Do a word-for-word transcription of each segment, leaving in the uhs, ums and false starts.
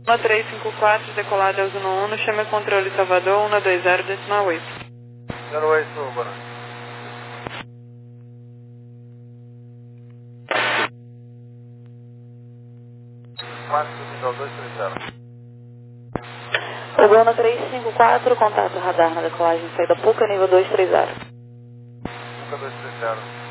um três cinco quatro, decolada Uno um, chama controle Salvador, um dois zero, decimal oito. zero oito, boa noite. quatro, nível dois três zero. Uno três cinco quatro, contato radar na decolagem, saída Puca, nível dois três zero. Puca dois três zero.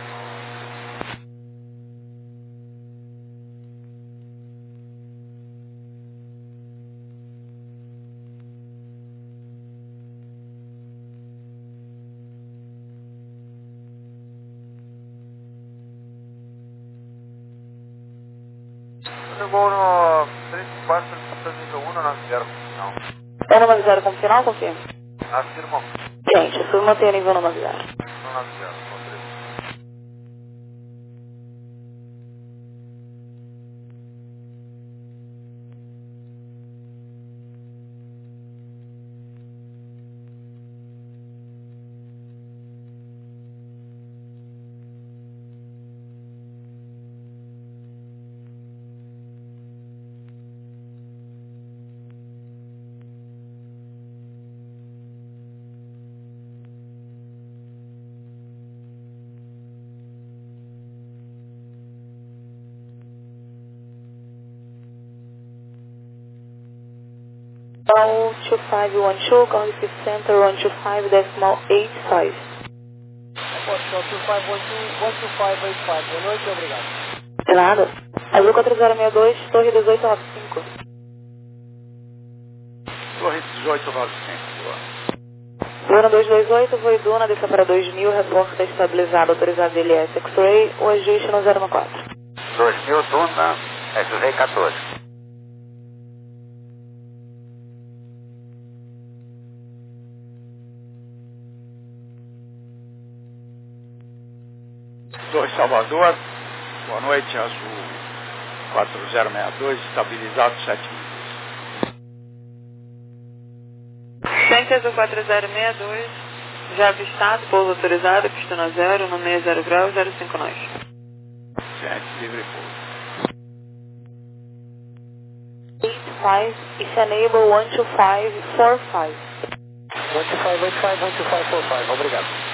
Chegou no três cinco quatro, nível um, não zero, não. É nove zero como final, confirma? Afirmo. Gente, eu mantenho nível nove zero. Não nove zero, não três. Então, dois cinco um dois, Congress Center, um dois cinco, decimal oito cinco. Foxtrot dois cinco um dois, um dois cinco oito cinco. Boa noite, obrigado. De nada. Azul quatro zero seis dois, Torre dezoito nove cinco. Torre dezoito nove cinco. Luna dois dois oito, voo Duna, desça para dois mil, reporta estabilizado, autorizado L S X-Ray, o ajuste no zero um quatro. dois mil, Duna, X-Ray quatorze. dois Salvador, boa noite, Azul quatro zero seis dois, estabilizado sete mil. Centro Azul quatro zero seis dois, já avistado, pouso autorizado, pistão a zero, no meio zero grau, zero cinco nós. Gente, livre pouso. oito cinco, is enable um dois cinco quatro cinco. um dois cinco oito cinco, um dois cinco quatro cinco, obrigado.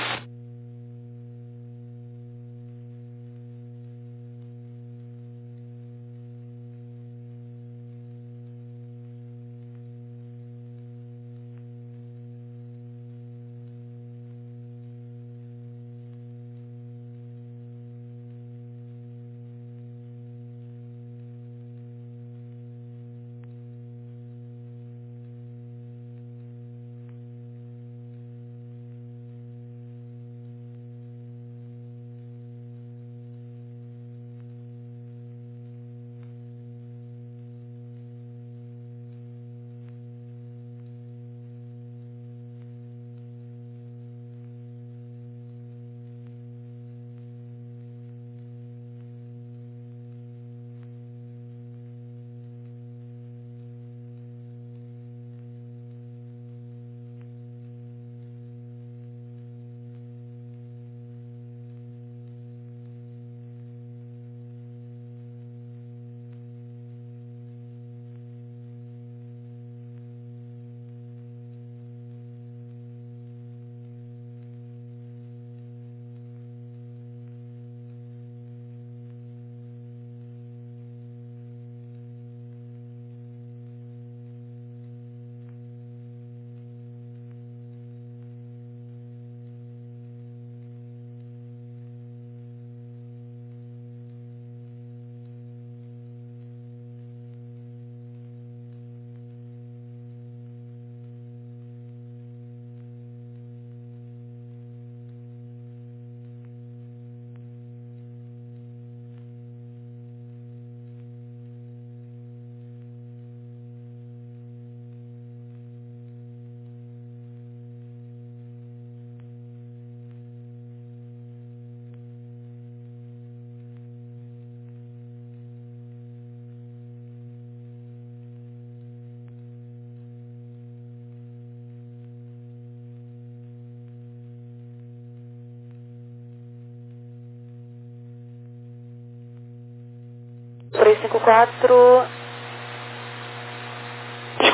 três cinco quatro,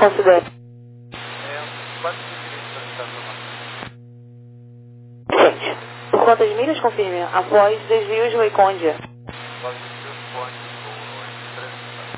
Considere. É, quase que direito para estar tomando. Gente, por quantas milhas confirme? Após desvios Waycondia. Após desvios Conde, ou três.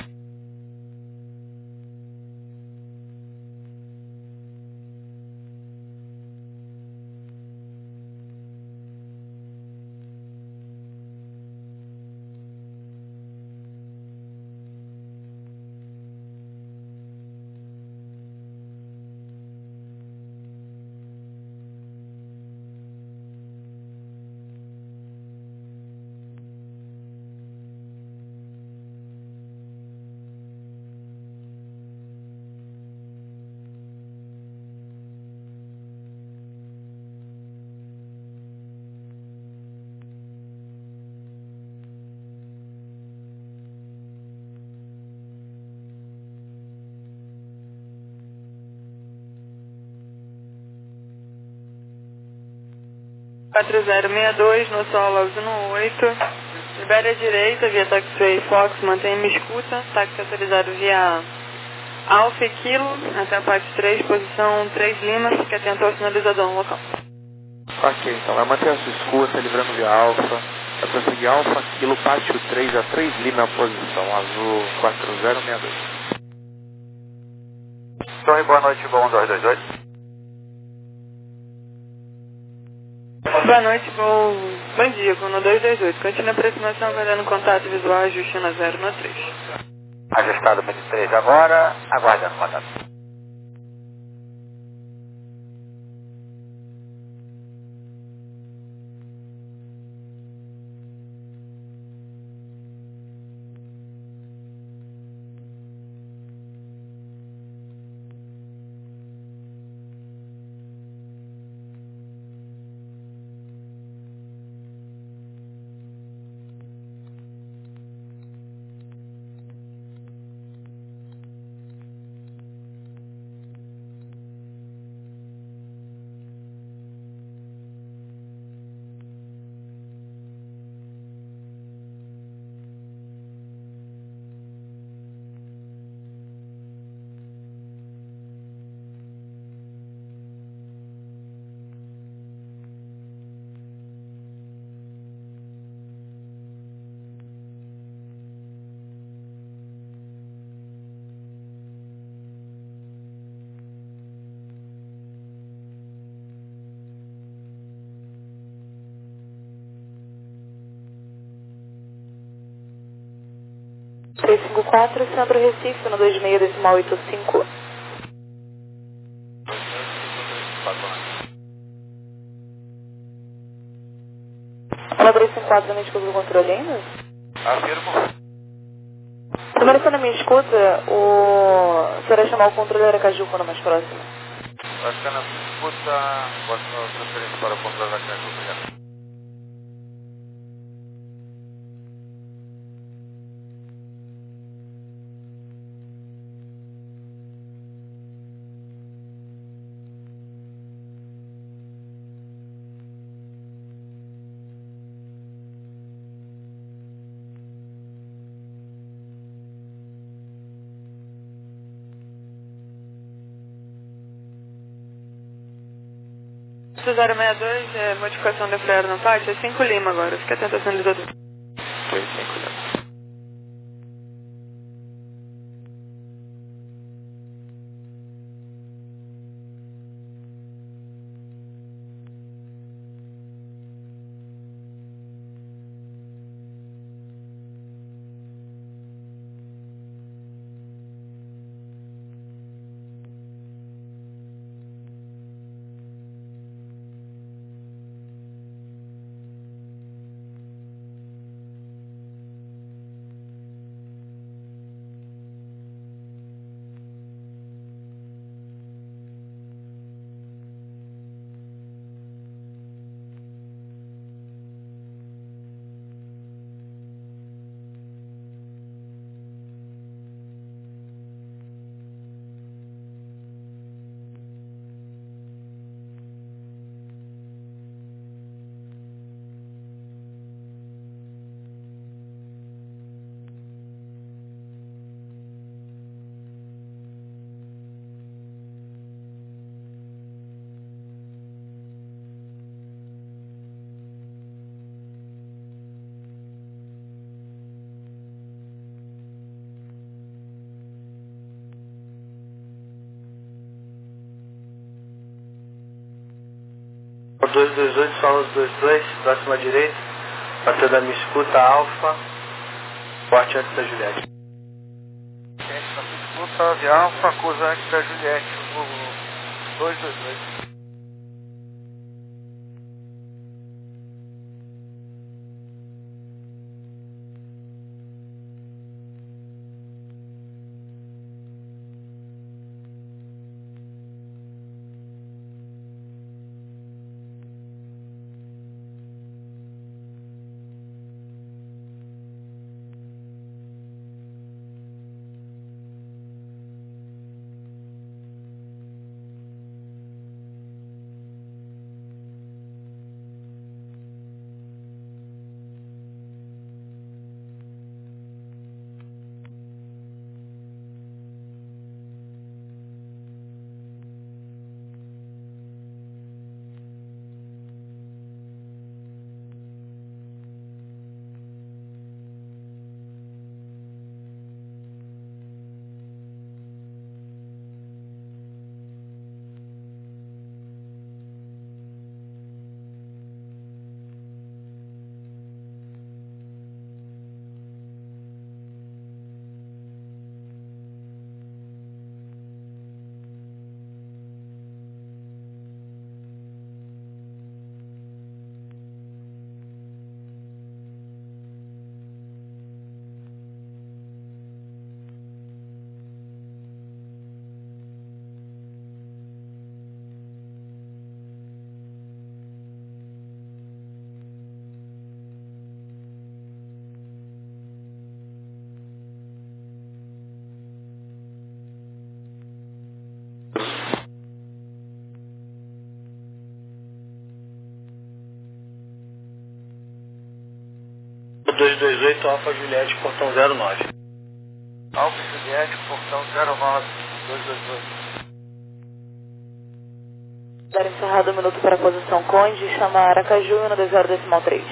quatro zero seis dois no solo uno oito. Libere a direita via taxiway Fox, mantenha-me escuta. Táxi autorizado via Alfa e Kilo até a parte três, posição três Lima. Fique atento ao sinalizador no local. Ok, então vai manter a sua escuta, livrando via Alfa. Vai prosseguir Alfa, Kilo, pátio três a três Lima, posição azul quatro zero seis dois. Torre, boa noite, bom dois dois oito. Boa noite, bom, bom dia, com no dois dois oito. Continua a aproximação, aguardando contato visual, ajuste na zero no três. Ajustado vinte e três agora, aguardando contato. três cinco quatro, Centro Recife, no dois seis decimal oito cinco. Olá, três cinco quatro, na minha escuta do controle ainda? Afirmo. Primeiro, se na minha escuta, o... senhor vai chamar o controle Aracaju quando mais próximo. Vai ficar na escuta, posso transferência para o controle da Caju, obrigado. zero seis dois, é, modificação da freio no pátio, é cinco Lima agora, fica atento ao sinalizador. Foi cinco Lima. dois dois oito, solos dois dois, próxima direita, bateu da minha escuta Alfa, forte antes da Juliette. Gente, na minha escuta, ave Alfa, acusa antes da Juliette, o dois dois oito. dois dois oito, Alfa Juliette, portão zero nove. Alfa Juliette, portão zero nove, dois dois oito. Dar encerrado um minuto para a posição Conde, chama Aracaju no zero decimal três.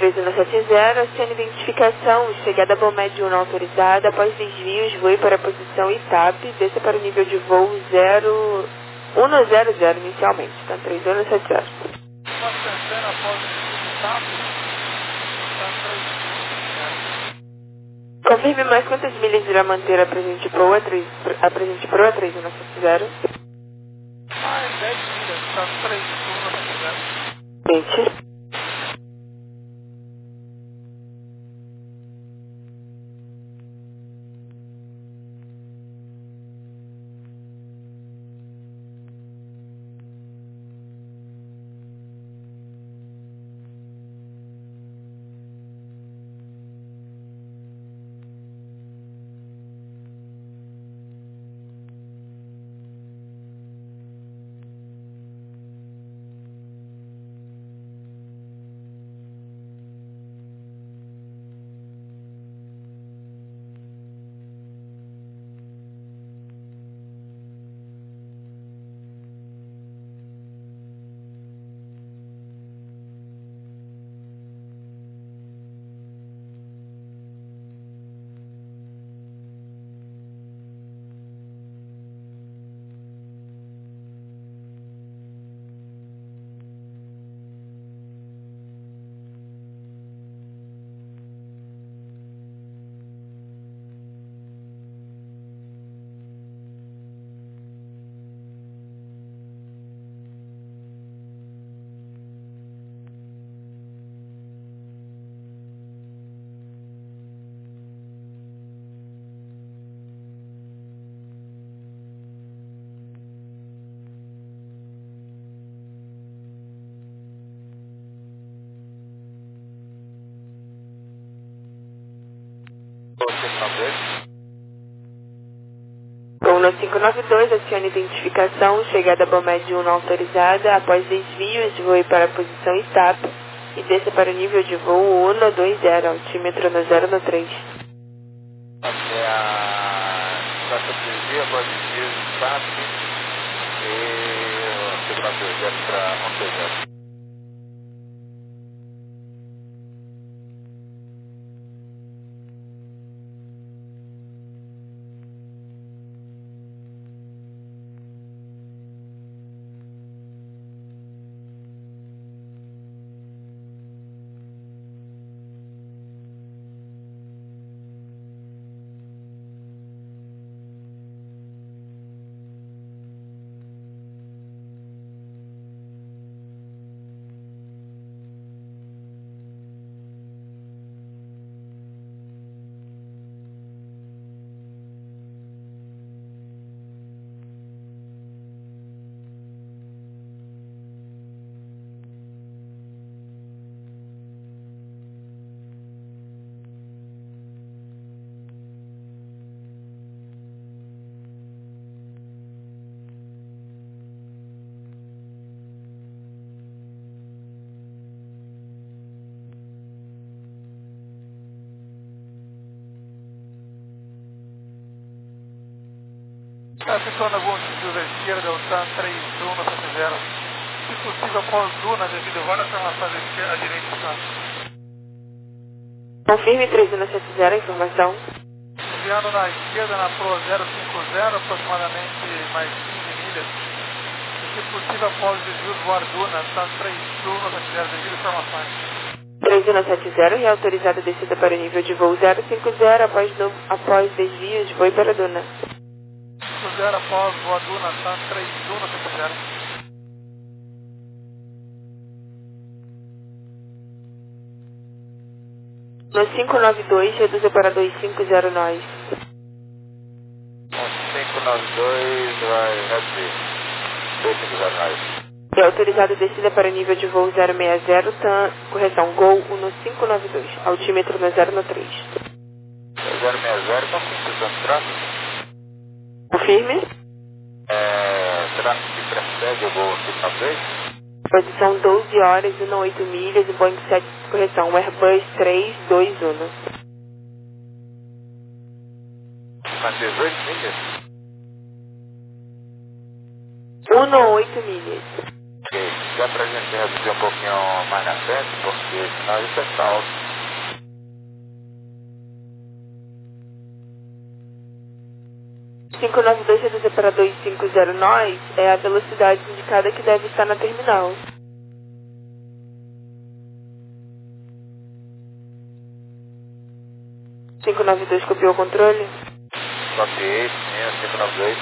três um sete zero, acione identificação, chegada Bomed um não autorizada, após desvios, voe para a posição I T A P, desça para o nível de voo zero um zero zero inicialmente, então três um sete zero. Uma centena após o desvio de I T A P, está três um. Confirme mais quantas milhas irá manter a presente proa, a presente proa três um sete zero. Mais dez milhas, está três um sete zero. Gente. Coluna cinco nove dois, acione identificação, chegada Bomed um não autorizada, após desvios, voe para a posição I T A P e desça para o nível de voo um dois zero, altímetro no zero três. Até a estação de desvio, após desvio de I T A P e o quatro zero para um dois zero. Está efetuando algum desvio da esquerda, o TAM três um sete zero. Se possível, após Duna, devido a várias informações à direita do TAM. Confirme três um sete zero, informação. Desviando na esquerda, na Pro zero cinco zero, aproximadamente mais quinze milhas. E se possível, após o desvio do voar Duna, TAM três um sete zero, devido a informações. três um sete zero, reautorizada a descida para o nível de voo zero cinco zero, após, no, após desvios, voe para Duna. cinco zero após voa Duna, TAM três um sete zero. No cinco nove dois, reduza para dois cinco zero nós. cinco nove dois, vai reduzir. dois cinco zero nós. É autorizada a descida para nível de voo zero seis zero, TAM, correção, Gol um no cinco nove dois, altímetro no zero três. zero seis zero, qual que é a situação de tráfego? Confirme. É, tráfego que precede o voo cinco nove dois? Posição doze horas e oito milhas, e Boeing sete, correção, Airbus três dois um. Mas dezoito milhas? um oito milhas. Ok. dá pra gente reduzir um pouquinho mais na frente, porque senão isso é salto. cinco nove dois reduzir para dois cinco zero nós é a velocidade indicada que deve estar na terminal. cinco nove dois copiou o controle? Copiei, sim, cinco nove dois.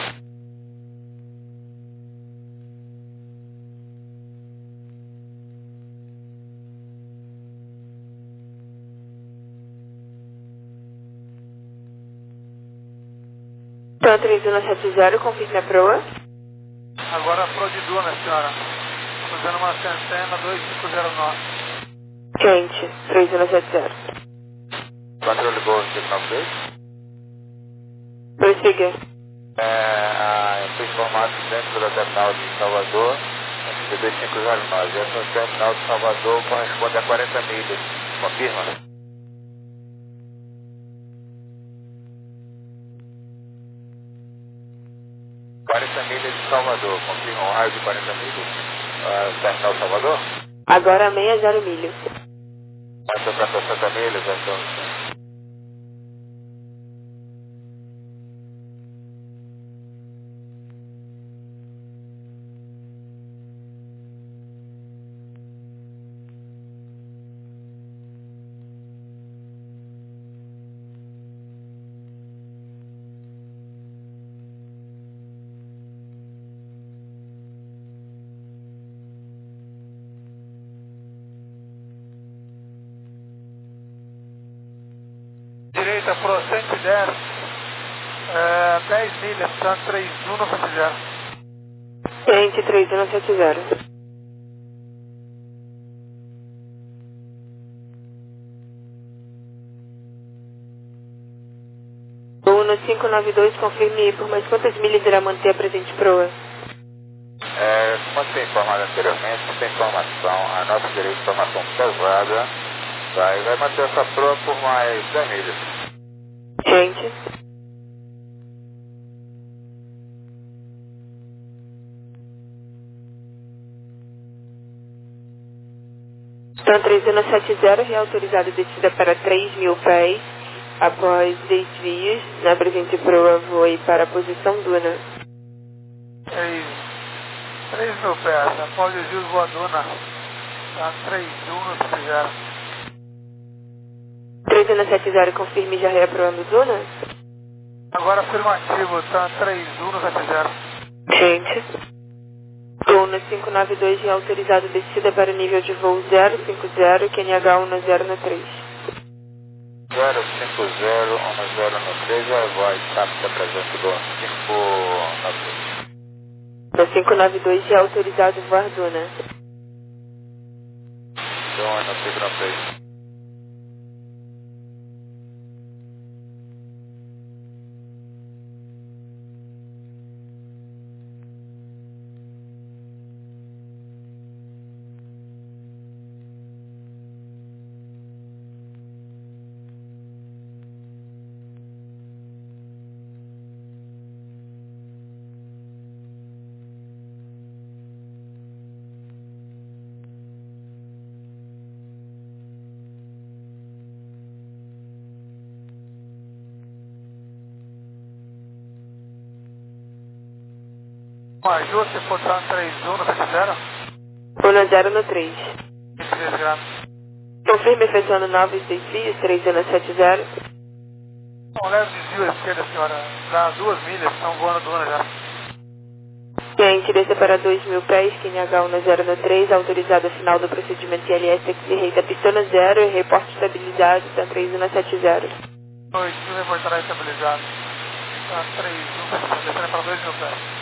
Então, três um sete zero, confirme a proa. Agora a Pro de Duna, senhora. Fazendo uma centena dois cinco zero nove. Quente, três um sete zero. Controle Gol cinco nove dois. Prossiga. É, a, eu fui informado dentro da terminal de Salvador, F C dois cinco zero nove. Essa terminal de Salvador corresponde a quarenta milhas. Confirma? quarenta milhas de Salvador. Confirma um raio de quarenta milhas? Uh, terminal Salvador? Agora meia zero milhas. Passa para sessenta milhas, então. Direita Pro cento e dez. É, dez milhas, tá três um sete zero. Quente, três um sete zero. Uno cinco nove dois, confirme por mais quantas milhas irá manter a presente proa? É, como foi informado anteriormente, não tem informação, a nossa direita de informação pesada, tá? E vai manter essa proa por mais dez milhas. Gente. Então, três um sete zero, reautorizado descida para três mil pés. Após desvios, na presente proa voe para a posição Duna. três mil pés, após desvio voa Duna. Tá três um sete zero. três um sete zero, confirme já reaprovando Duna? Agora afirmativo, tá três um sete zero. Gente. Uno cinco nove dois, reautorizado descida para o nível de voo zero cinco zero, Q N H um zero no três. zero cinco zero um zero no três, a voz está presente do cinco nove dois. Da cinco nove dois, reautorizado voar Duna. Então, no cinco nove dois. Um ajuste, portanto três um sete zero. um zero no três. três graus. Confirme efetuando novos desvios, três um sete zero. Bom, leve desvio à esquerda, senhora. Dá duas milhas, estão voando Duna já. Quente, desça para dois mil pés, Q N H um zero no três, autorizado a final do procedimento I L S X rei da pistona zero e reporte estabilizado, tá três um sete zero. oito mil reportará estabilizado. Tá três um sete zero, descendo para dois mil pés.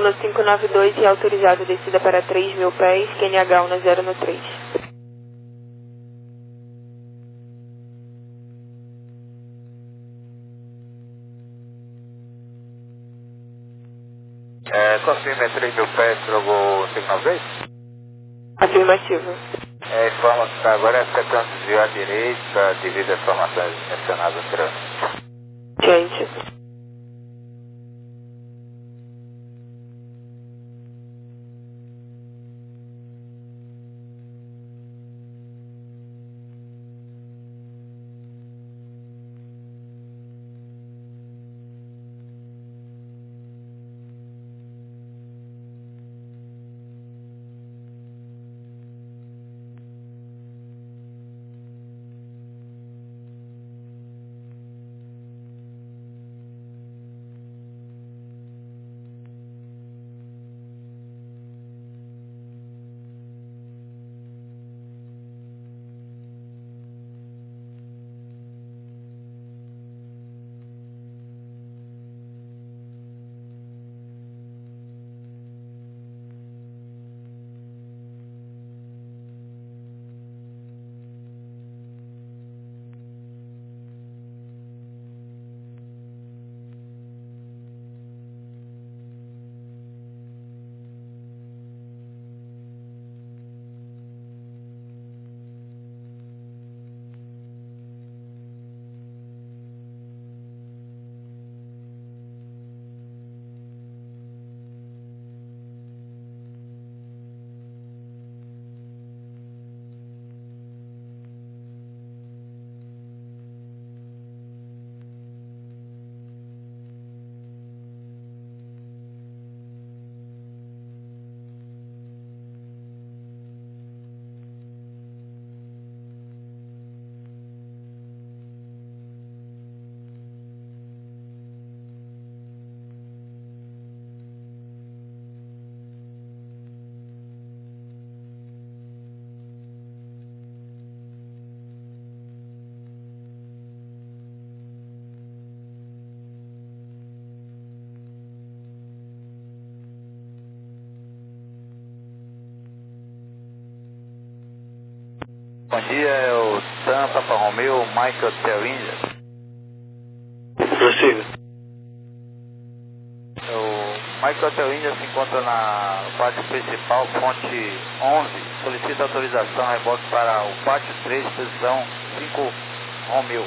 no cinco nove dois e autorizado a descida para três mil pés, Q N H um no zero no três. É, confirma três mil pés para o cinco nove dois? Afirmativo. É, informa que agora é secando desvio à direita devido às informações mencionadas anteriormente. Diante. Bom dia, é o Sam Papa Romeo, Michael Hotel India. Prossiga. O Michael Hotel India se encontra na pátio principal, fonte onze. Solicita autorização reboque para o pátio três, posição cinco Romeo.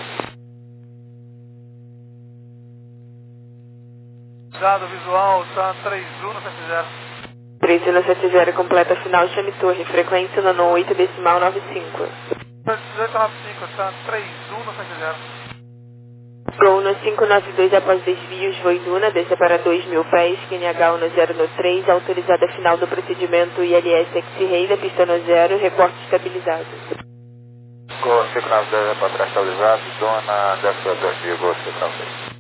Dado visual, Sam três um no sete zero. três um no sete zero, completa final, chame torre, frequência no oito decimal nove cinco. dezoito nove cinco, Sam três um no sete zero. Gol no cinco nove dois após desvios, Voiduna, desça para dois mil pés, Q N H um no zero no três, autorizada final do procedimento I L S X-Ray da pista no zero, reporte estabilizado. Gol cinco nove dois é para trás estabilizado, zona dessa dois mil, Gol cinco nove dois.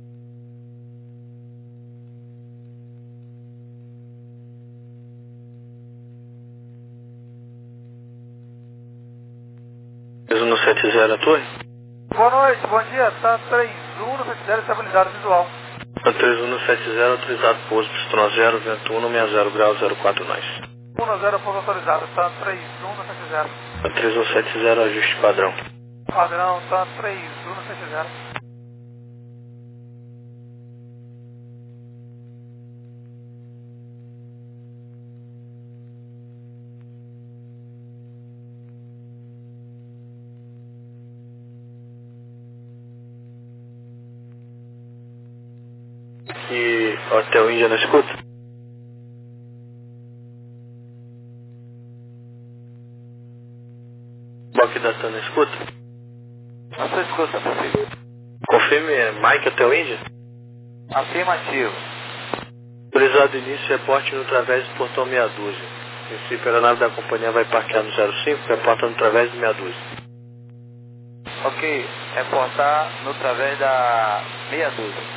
No sete zero a torre. Boa noite, bom dia, Sam três um no sete zero, estabilizado visual. três um no sete zero, autorizado pouso, pistão zero, vento um no sessenta grau, zero quatro nós. um no zero, pouso autorizado, Sam três um no sete zero. três um sete zero, ajuste padrão. Padrão, Sam três um no sete zero. E Hotel Índia na escuta? Boque da Tana na escuta? Na sua escuta, possível. Confirme, é Mike Hotel Índia? Afirmativo. Autorizado início, reporte no través do portão meia dúzia. Em princípio, a aeronave da companhia vai parquear no zero cinco, reporta no través do meia dúzia. Ok, reportar no través da meia dúzia.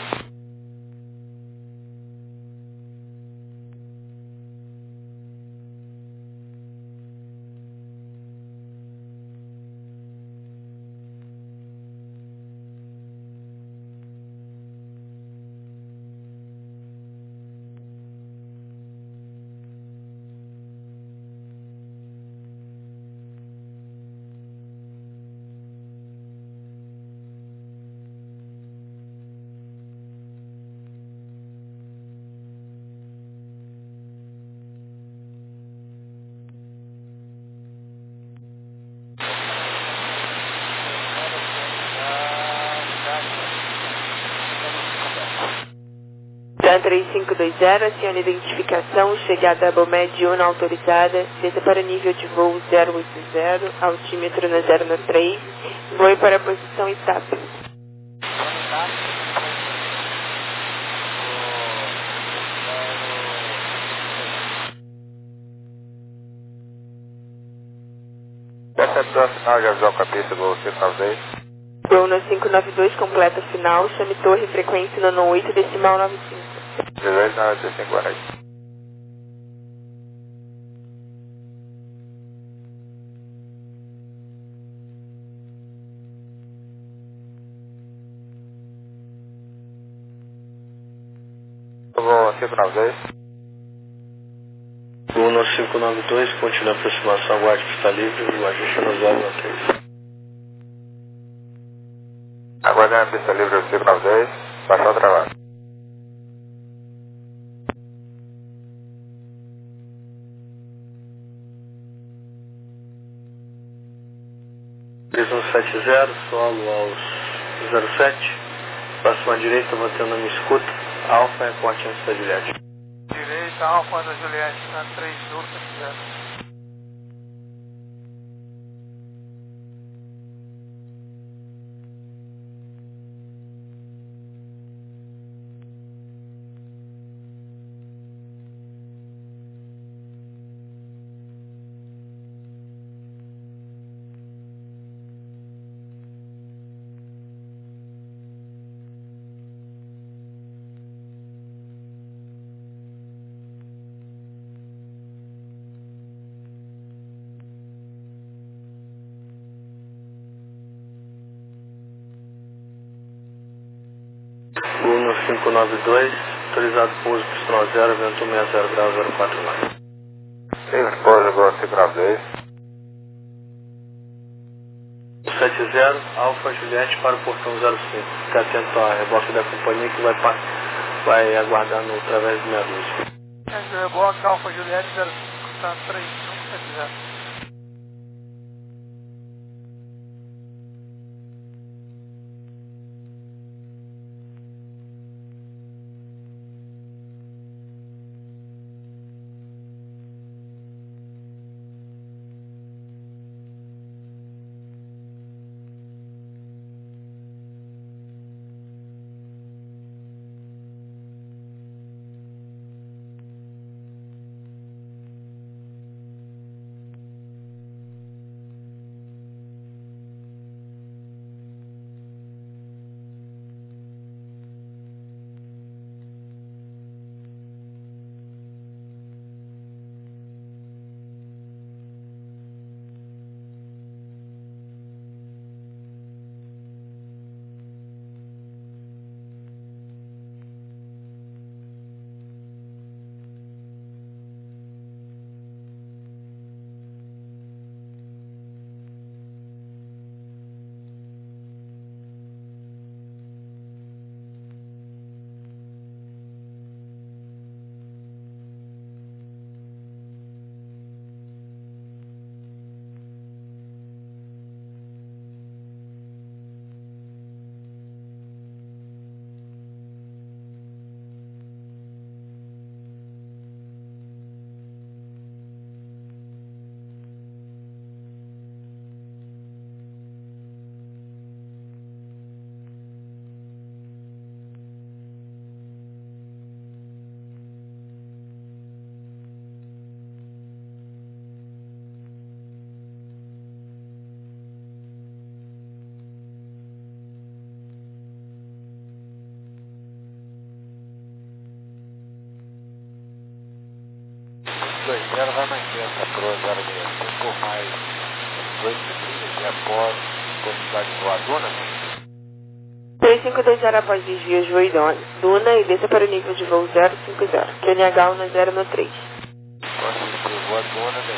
TAM três cinco dois zero, acione identificação, chegada a Bomed um autorizada, desça para nível de voo zero oito zero, altímetro na zero nove três, voe para a posição I T A P. Receptor final de avisão com a pista do cinco nove dois. Bruna cinco nove dois, completa final, chame torre, frequência nono oito, decimal nove cinco. dezoito noventa e cinco, boa noite. Vou cinco nove dois. Bruno cinco nove dois, continua a aproximação, aguarde que está livre, o ajuste no zero nove três. Aguardando a pista livre cinco nove dois, baixar o trabalho. três um sete zero, solo aos zero sete, próxima à direita, mantendo a minha escuta, Alfa é corte antes da Juliette. Direita, Alfa da Juliette, TAM três Urca zero. Bruno cinco nove dois, autorizado pouso pistão zero, vento sessenta graus zero quatro nove. Sim, pouso Gol cinco nove dois. sete zero, Alfa Juliette para o portão zero cinco. Fique atento à reboque da companhia que vai, vai aguardar no através do meia dúzia. Reboque, Alfa Juliette zero cinco, TAM três cinco sete zero. dois zero vai manter essa Pro zero seis cinco mais oito milhas e após possibilidade de voar Duna? três cinco dois zero após desvios, voe Duna e desça para o nível de voo zero cinco zero, Q N H um na zero nove três. Possibilidade de voar Duna,